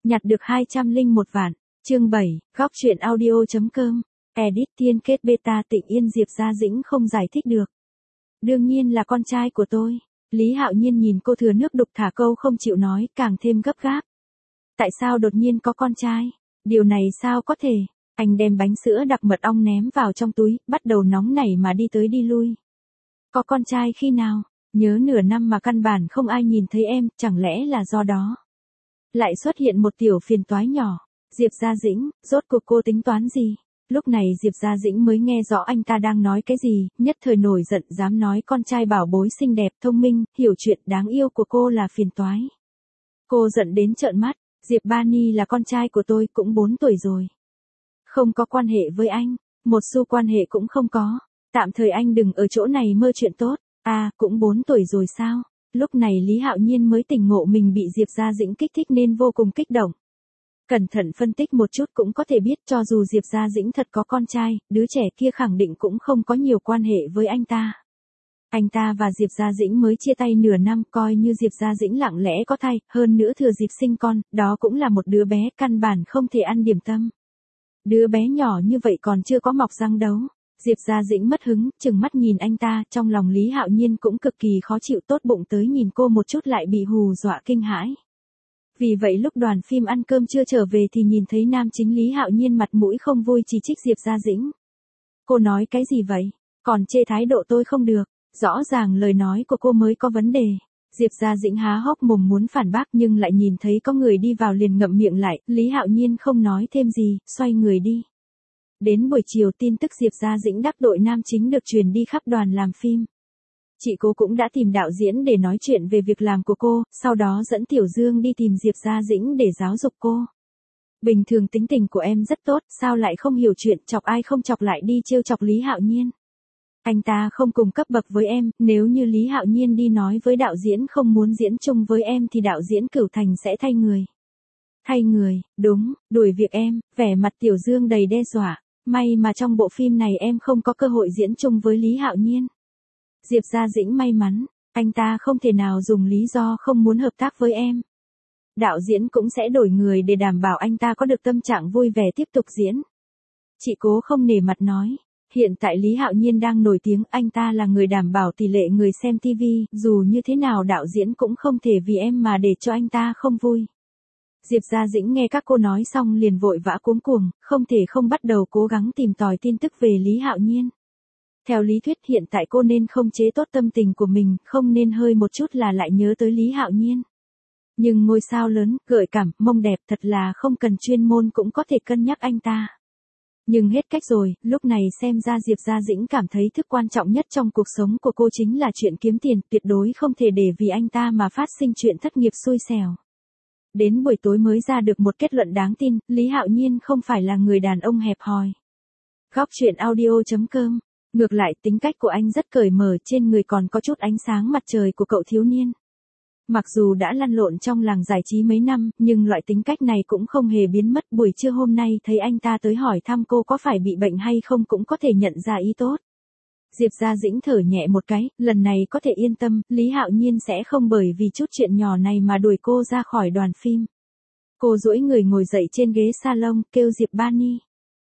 Nhặt được 201 vạn. Chương 7, góc truyện audio.com. Edit Tiên kết beta Tịnh Yên Diệp Gia Dĩnh không giải thích được. Đương nhiên là con trai của tôi. Lý Hạo Nhiên nhìn cô thừa nước đục thả câu không chịu nói, càng thêm gấp gáp. Tại sao đột nhiên có con trai? Điều này sao có thể? Anh đem bánh sữa đặc mật ong ném vào trong túi, bắt đầu nóng nảy mà đi tới đi lui. Có con trai khi nào? Nhớ nửa năm mà căn bản không ai nhìn thấy em, chẳng lẽ là do đó? Lại xuất hiện một tiểu phiền toái nhỏ. Diệp Gia Dĩnh, rốt cuộc cô tính toán gì? Lúc này Diệp Gia Dĩnh mới nghe rõ anh ta đang nói cái gì, nhất thời nổi giận dám nói con trai bảo bối xinh đẹp, thông minh, hiểu chuyện đáng yêu của cô là phiền toái. Cô giận đến trợn mắt, Diệp Bani là con trai của tôi, cũng 4 tuổi rồi. Không có quan hệ với anh, một xu quan hệ cũng không có. Tạm thời anh đừng ở chỗ này mơ chuyện tốt. À, cũng 4 tuổi rồi sao? Lúc này Lý Hạo Nhiên mới tỉnh ngộ mình bị Diệp Gia Dĩnh kích thích nên vô cùng kích động. Cẩn thận phân tích một chút cũng có thể biết cho dù Diệp Gia Dĩnh thật có con trai, đứa trẻ kia khẳng định cũng không có nhiều quan hệ với anh ta. Anh ta và Diệp Gia Dĩnh mới chia tay nửa năm, coi như Diệp Gia Dĩnh lặng lẽ có thai, hơn nữa thừa dịp sinh con, đó cũng là một đứa bé căn bản không thể ăn điểm tâm. Đứa bé nhỏ như vậy còn chưa có mọc răng đâu. Diệp Gia Dĩnh mất hứng, chừng mắt nhìn anh ta, trong lòng Lý Hạo Nhiên cũng cực kỳ khó chịu, tốt bụng tới nhìn cô một chút lại bị hù dọa kinh hãi. Vì vậy lúc đoàn phim ăn cơm chưa trở về thì nhìn thấy nam chính Lý Hạo Nhiên mặt mũi không vui chỉ trích Diệp Gia Dĩnh. Cô nói cái gì vậy? Còn chê thái độ tôi không được, rõ ràng lời nói của cô mới có vấn đề. Diệp Gia Dĩnh há hốc mồm muốn phản bác nhưng lại nhìn thấy có người đi vào liền ngậm miệng lại, Lý Hạo Nhiên không nói thêm gì, xoay người đi. Đến buổi chiều tin tức Diệp Gia Dĩnh đắc tội nam chính được truyền đi khắp đoàn làm phim. Chị cô cũng đã tìm đạo diễn để nói chuyện về việc làm của cô, sau đó dẫn Tiểu Dương đi tìm Diệp Gia Dĩnh để giáo dục cô. Bình thường tính tình của em rất tốt, sao lại không hiểu chuyện, chọc ai không chọc lại đi trêu chọc Lý Hạo Nhiên. Anh ta không cùng cấp bậc với em, nếu như Lý Hạo Nhiên đi nói với đạo diễn không muốn diễn chung với em thì đạo diễn Cửu Thành sẽ thay người. Thay người, đúng, đuổi việc em, vẻ mặt Tiểu Dương đầy đe dọa. May mà trong bộ phim này em không có cơ hội diễn chung với Lý Hạo Nhiên. Diệp Gia Dĩnh may mắn, anh ta không thể nào dùng lý do không muốn hợp tác với em. Đạo diễn cũng sẽ đổi người để đảm bảo anh ta có được tâm trạng vui vẻ tiếp tục diễn. Chị Cố không nể mặt nói, hiện tại Lý Hạo Nhiên đang nổi tiếng, anh ta là người đảm bảo tỷ lệ người xem TV, dù như thế nào đạo diễn cũng không thể vì em mà để cho anh ta không vui. Diệp Gia Dĩnh nghe các cô nói xong liền vội vã cuống cuồng, không thể không bắt đầu cố gắng tìm tòi tin tức về Lý Hạo Nhiên. Theo lý thuyết hiện tại cô nên không chế tốt tâm tình của mình, không nên hơi một chút là lại nhớ tới Lý Hạo Nhiên. Nhưng ngôi sao lớn, gợi cảm, mông đẹp thật là không cần chuyên môn cũng có thể cân nhắc anh ta. Nhưng hết cách rồi, lúc này xem ra Diệp Gia Dĩnh cảm thấy thứ quan trọng nhất trong cuộc sống của cô chính là chuyện kiếm tiền, tuyệt đối không thể để vì anh ta mà phát sinh chuyện thất nghiệp xui xẻo. Đến buổi tối mới ra được một kết luận đáng tin, Lý Hạo Nhiên không phải là người đàn ông hẹp hòi. Góc truyện audio.com. Ngược lại tính cách của anh rất cởi mở, trên người còn có chút ánh sáng mặt trời của cậu thiếu niên. Mặc dù đã lăn lộn trong làng giải trí mấy năm, nhưng loại tính cách này cũng không hề biến mất. Buổi trưa hôm nay thấy anh ta tới hỏi thăm cô có phải bị bệnh hay không cũng có thể nhận ra ý tốt. Diệp Gia Dĩnh thở nhẹ một cái, lần này có thể yên tâm, Lý Hạo Nhiên sẽ không bởi vì chút chuyện nhỏ này mà đuổi cô ra khỏi đoàn phim. Cô duỗi người ngồi dậy trên ghế salon, kêu Diệp Bani.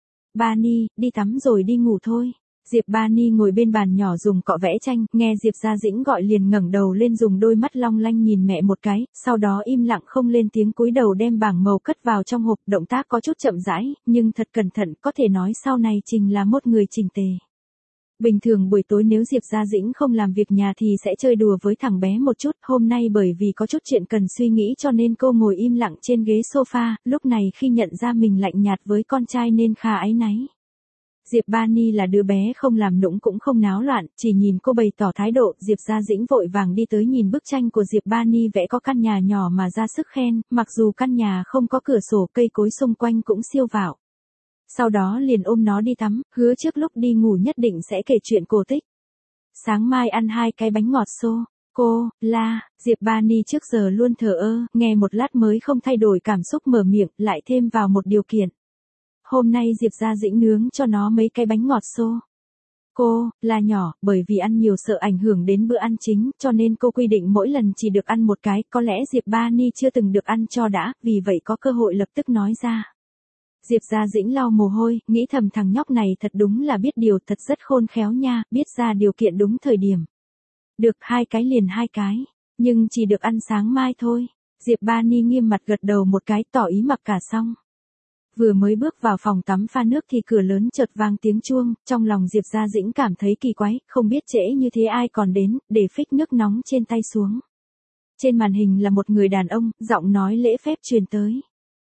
Bani, đi tắm rồi đi ngủ thôi. Diệp Bani ngồi bên bàn nhỏ dùng cọ vẽ tranh, nghe Diệp Gia Dĩnh gọi liền ngẩng đầu lên dùng đôi mắt long lanh nhìn mẹ một cái, sau đó im lặng không lên tiếng cúi đầu đem bảng màu cất vào trong hộp, động tác có chút chậm rãi, nhưng thật cẩn thận, có thể nói sau này Trình là một người chỉnh tề. Bình thường buổi tối nếu Diệp Gia Dĩnh không làm việc nhà thì sẽ chơi đùa với thằng bé một chút, hôm nay bởi vì có chút chuyện cần suy nghĩ cho nên cô ngồi im lặng trên ghế sofa, lúc này khi nhận ra mình lạnh nhạt với con trai nên khá áy náy. Diệp Bani là đứa bé không làm nũng cũng không náo loạn, chỉ nhìn cô bày tỏ thái độ, Diệp Gia Dĩnh vội vàng đi tới nhìn bức tranh của Diệp Bani vẽ có căn nhà nhỏ mà ra sức khen, mặc dù căn nhà không có cửa sổ, cây cối xung quanh cũng siêu vạo. Sau đó liền ôm nó đi tắm, hứa trước lúc đi ngủ nhất định sẽ kể chuyện cổ tích. Sáng mai ăn 2 cái bánh ngọt xô. Cô, Diệp Bani trước giờ luôn thờ ơ, nghe một lát mới không thay đổi cảm xúc mở miệng, lại thêm vào một điều kiện. Hôm nay Diệp Gia Dĩnh nướng cho nó mấy cái bánh ngọt xô. Cô, là nhỏ, bởi vì ăn nhiều sợ ảnh hưởng đến bữa ăn chính, cho nên cô quy định mỗi lần chỉ được ăn một cái, có lẽ Diệp Ba Ni chưa từng được ăn cho đã, vì vậy có cơ hội lập tức nói ra. Diệp Gia Dĩnh lau mồ hôi, nghĩ thầm thằng nhóc này thật đúng là biết điều, thật rất khôn khéo nha, biết ra điều kiện đúng thời điểm. Được 2 cái liền 2 cái, nhưng chỉ được ăn sáng mai thôi. Diệp Ba Ni nghiêm mặt gật đầu một cái, tỏ ý mặc cả xong. Vừa mới bước vào phòng tắm pha nước thì cửa lớn chợt vang tiếng chuông, trong lòng Diệp Gia Dĩnh cảm thấy kỳ quái, không biết trễ như thế ai còn đến, để phích nước nóng trên tay xuống. Trên màn hình là một người đàn ông, giọng nói lễ phép truyền tới.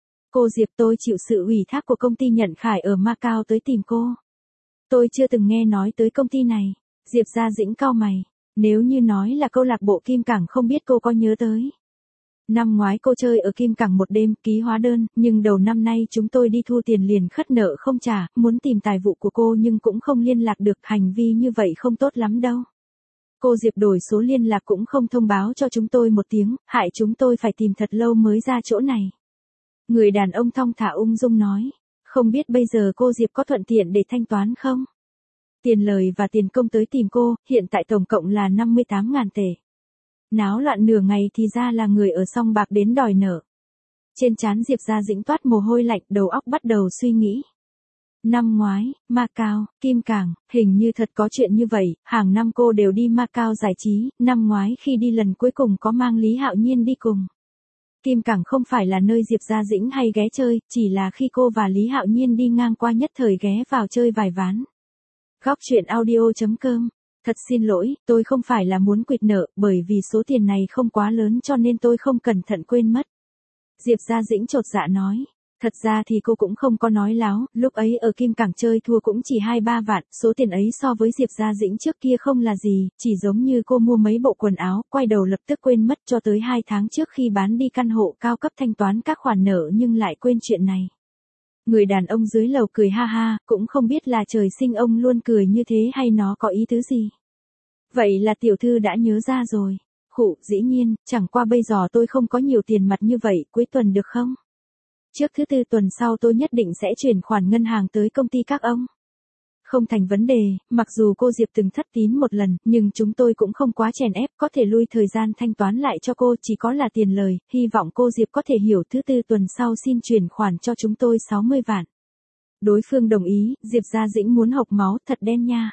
Cô Diệp, tôi chịu sự ủy thác của công ty Nhận Khải ở Macau tới tìm cô. Tôi chưa từng nghe nói tới công ty này. Diệp Gia Dĩnh cau mày. Nếu như nói là câu lạc bộ Kim Cảng không biết cô có nhớ tới. Năm ngoái cô chơi ở Kim Cảng một đêm, ký hóa đơn, nhưng đầu năm nay chúng tôi đi thu tiền liền khất nợ không trả, muốn tìm tài vụ của cô nhưng cũng không liên lạc được, hành vi như vậy không tốt lắm đâu. Cô Diệp đổi số liên lạc cũng không thông báo cho chúng tôi một tiếng, hại chúng tôi phải tìm thật lâu mới ra chỗ này. Người đàn ông thong thả ung dung nói, không biết bây giờ cô Diệp có thuận tiện để thanh toán không? Tiền lời và tiền công tới tìm cô, hiện tại tổng cộng là 58.000 tệ. Náo loạn nửa ngày thì ra là người ở Song Bạc đến đòi nợ. Trên trán Diệp Gia Dĩnh toát mồ hôi lạnh, đầu óc bắt đầu suy nghĩ. Năm ngoái, Macau, Kim Cảng, hình như thật có chuyện như vậy, hàng năm cô đều đi Macau giải trí, năm ngoái khi đi lần cuối cùng có mang Lý Hạo Nhiên đi cùng. Kim Cảng không phải là nơi Diệp Gia Dĩnh hay ghé chơi, chỉ là khi cô và Lý Hạo Nhiên đi ngang qua nhất thời ghé vào chơi vài ván. Góc truyện audio.com. Thật xin lỗi, tôi không phải là muốn quỵt nợ, bởi vì số tiền này không quá lớn cho nên tôi không cẩn thận quên mất. Diệp Gia Dĩnh chột dạ nói. Thật ra thì cô cũng không có nói láo, lúc ấy ở Kim Cảng chơi thua cũng chỉ 2-3 vạn, số tiền ấy so với Diệp Gia Dĩnh trước kia không là gì, chỉ giống như cô mua mấy bộ quần áo, quay đầu lập tức quên mất cho tới 2 tháng trước khi bán đi căn hộ cao cấp thanh toán các khoản nợ nhưng lại quên chuyện này. Người đàn ông dưới lầu cười ha ha, cũng không biết là trời sinh ông luôn cười như thế hay nó có ý tứ gì. Vậy là tiểu thư đã nhớ ra rồi. Khụ, dĩ nhiên, chẳng qua bây giờ tôi không có nhiều tiền mặt như vậy, cuối tuần được không? Trước thứ tư tuần sau tôi nhất định sẽ chuyển khoản ngân hàng tới công ty các ông. Không thành vấn đề, mặc dù cô Diệp từng thất tín một lần, nhưng chúng tôi cũng không quá chèn ép, có thể lui thời gian thanh toán lại cho cô, chỉ có là tiền lời, hy vọng cô Diệp có thể hiểu, thứ tư tuần sau xin chuyển khoản cho chúng tôi 60 vạn. Đối phương đồng ý, Diệp Gia Dĩnh muốn hộc máu, thật đen nha.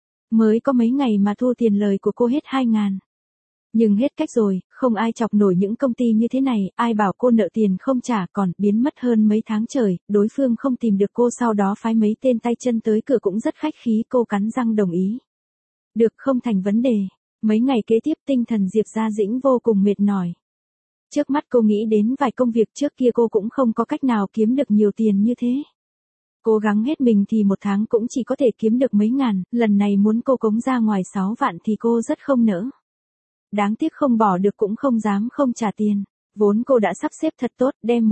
Mới có mấy ngày mà thu tiền lời của cô hết 2.000. Nhưng hết cách rồi, không ai chọc nổi những công ty như thế này, ai bảo cô nợ tiền không trả còn biến mất hơn mấy tháng trời, đối phương không tìm được cô sau đó phái mấy tên tay chân tới cửa cũng rất khách khí, cô cắn răng đồng ý. Được, không thành vấn đề. Mấy ngày kế tiếp tinh thần Diệp Gia Dĩnh vô cùng mệt mỏi. Trước mắt cô nghĩ đến vài công việc trước kia cô cũng không có cách nào kiếm được nhiều tiền như thế. Cố gắng hết mình thì một tháng cũng chỉ có thể kiếm được mấy ngàn, lần này muốn cô cống ra ngoài 6 vạn thì cô rất không nỡ. Đáng tiếc không bỏ được cũng không dám không trả tiền. Vốn cô đã sắp xếp thật tốt, đem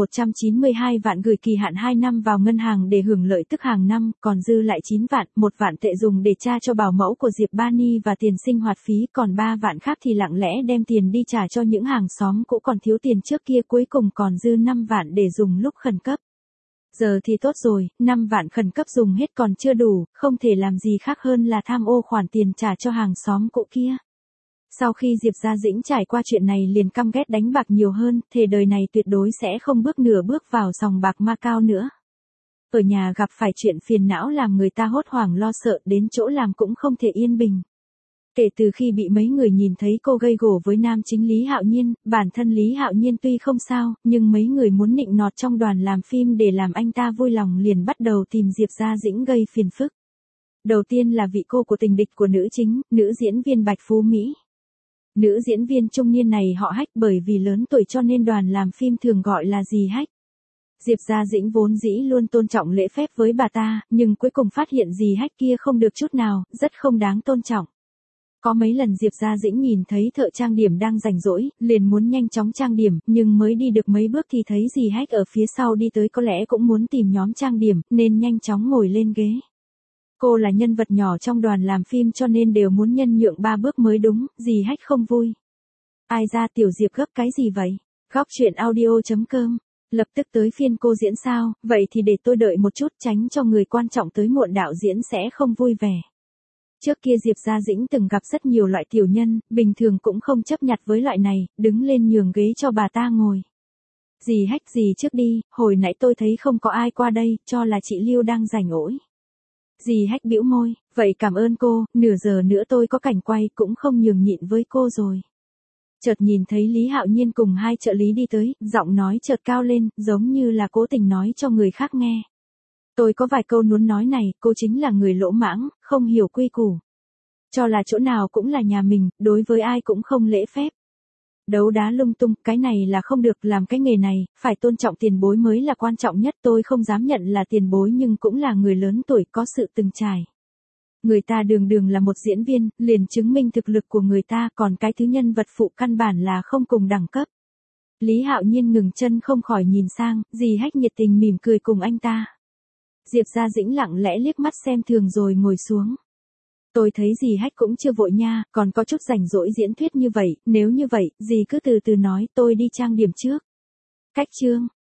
192 vạn gửi kỳ hạn 2 năm vào ngân hàng để hưởng lợi tức hàng năm, còn dư lại 9 vạn, 1 vạn tệ dùng để tra cho bảo mẫu của Diệp Ba Ni và tiền sinh hoạt phí, còn 3 vạn khác thì lặng lẽ đem tiền đi trả cho những hàng xóm cũ còn thiếu tiền trước kia, cuối cùng còn dư 5 vạn để dùng lúc khẩn cấp. Giờ thì tốt rồi, 5 vạn khẩn cấp dùng hết còn chưa đủ, không thể làm gì khác hơn là tham ô khoản tiền trả cho hàng xóm cũ kia. Sau khi Diệp Gia Dĩnh trải qua chuyện này liền căm ghét đánh bạc nhiều hơn, thề đời này tuyệt đối sẽ không bước nửa bước vào sòng bạc Macau nữa. Ở nhà gặp phải chuyện phiền não làm người ta hốt hoảng lo sợ, đến chỗ làm cũng không thể yên bình. Kể từ khi bị mấy người nhìn thấy cô gây gổ với nam chính Lý Hạo Nhiên, bản thân Lý Hạo Nhiên tuy không sao, nhưng mấy người muốn nịnh nọt trong đoàn làm phim để làm anh ta vui lòng liền bắt đầu tìm Diệp Gia Dĩnh gây phiền phức. Đầu tiên là vị cô của tình địch của nữ chính, nữ diễn viên Bạch Phú Mỹ. Nữ diễn viên trung niên này họ Hách, bởi vì lớn tuổi cho nên đoàn làm phim thường gọi là dì Hách. Diệp Gia Dĩnh vốn dĩ luôn tôn trọng lễ phép với bà ta, nhưng cuối cùng phát hiện dì Hách kia không được chút nào, rất không đáng tôn trọng. Có mấy lần Diệp Gia Dĩnh nhìn thấy thợ trang điểm đang rảnh rỗi, liền muốn nhanh chóng trang điểm, nhưng mới đi được mấy bước thì thấy dì Hách ở phía sau đi tới, có lẽ cũng muốn tìm nhóm trang điểm, nên nhanh chóng ngồi lên ghế. Cô là nhân vật nhỏ trong đoàn làm phim cho nên đều muốn nhân nhượng 3 bước mới đúng, dì Hách không vui. Ai ra tiểu Diệp gấp cái gì vậy? Góc truyện audio.com. Lập tức tới phiên cô diễn sao, vậy thì để tôi đợi một chút, tránh cho người quan trọng tới muộn đạo diễn sẽ không vui vẻ. Trước kia Diệp Gia Dĩnh từng gặp rất nhiều loại tiểu nhân, bình thường cũng không chấp nhặt với loại này, đứng lên nhường ghế cho bà ta ngồi. Dì Hách dì trước đi, hồi nãy tôi thấy không có ai qua đây, cho là chị Lưu đang rảnh rỗi. Dì Hách bĩu môi, vậy cảm ơn cô, nửa giờ nữa tôi có cảnh quay cũng không nhường nhịn với cô rồi. Chợt nhìn thấy Lý Hạo Nhiên cùng hai trợ lý đi tới, giọng nói chợt cao lên, giống như là cố tình nói cho người khác nghe. Tôi có vài câu muốn nói này, cô chính là người lỗ mãng, không hiểu quy củ. Cho là chỗ nào cũng là nhà mình, đối với ai cũng không lễ phép. Đấu đá lung tung, cái này là không được, làm cái nghề này, phải tôn trọng tiền bối mới là quan trọng nhất. Tôi không dám nhận là tiền bối nhưng cũng là người lớn tuổi có sự từng trải. Người ta đường đường là một diễn viên, liền chứng minh thực lực của người ta, còn cái thứ nhân vật phụ căn bản là không cùng đẳng cấp. Lý Hạo Nhiên ngừng chân không khỏi nhìn sang, dì Hách nhiệt tình mỉm cười cùng anh ta. Diệp Gia Dĩnh lặng lẽ liếc mắt xem thường rồi ngồi xuống. Tôi thấy dì Hách cũng chưa vội nha, còn có chút rảnh rỗi diễn thuyết như vậy, nếu như vậy, dì cứ từ từ nói, tôi đi trang điểm trước. Cách chương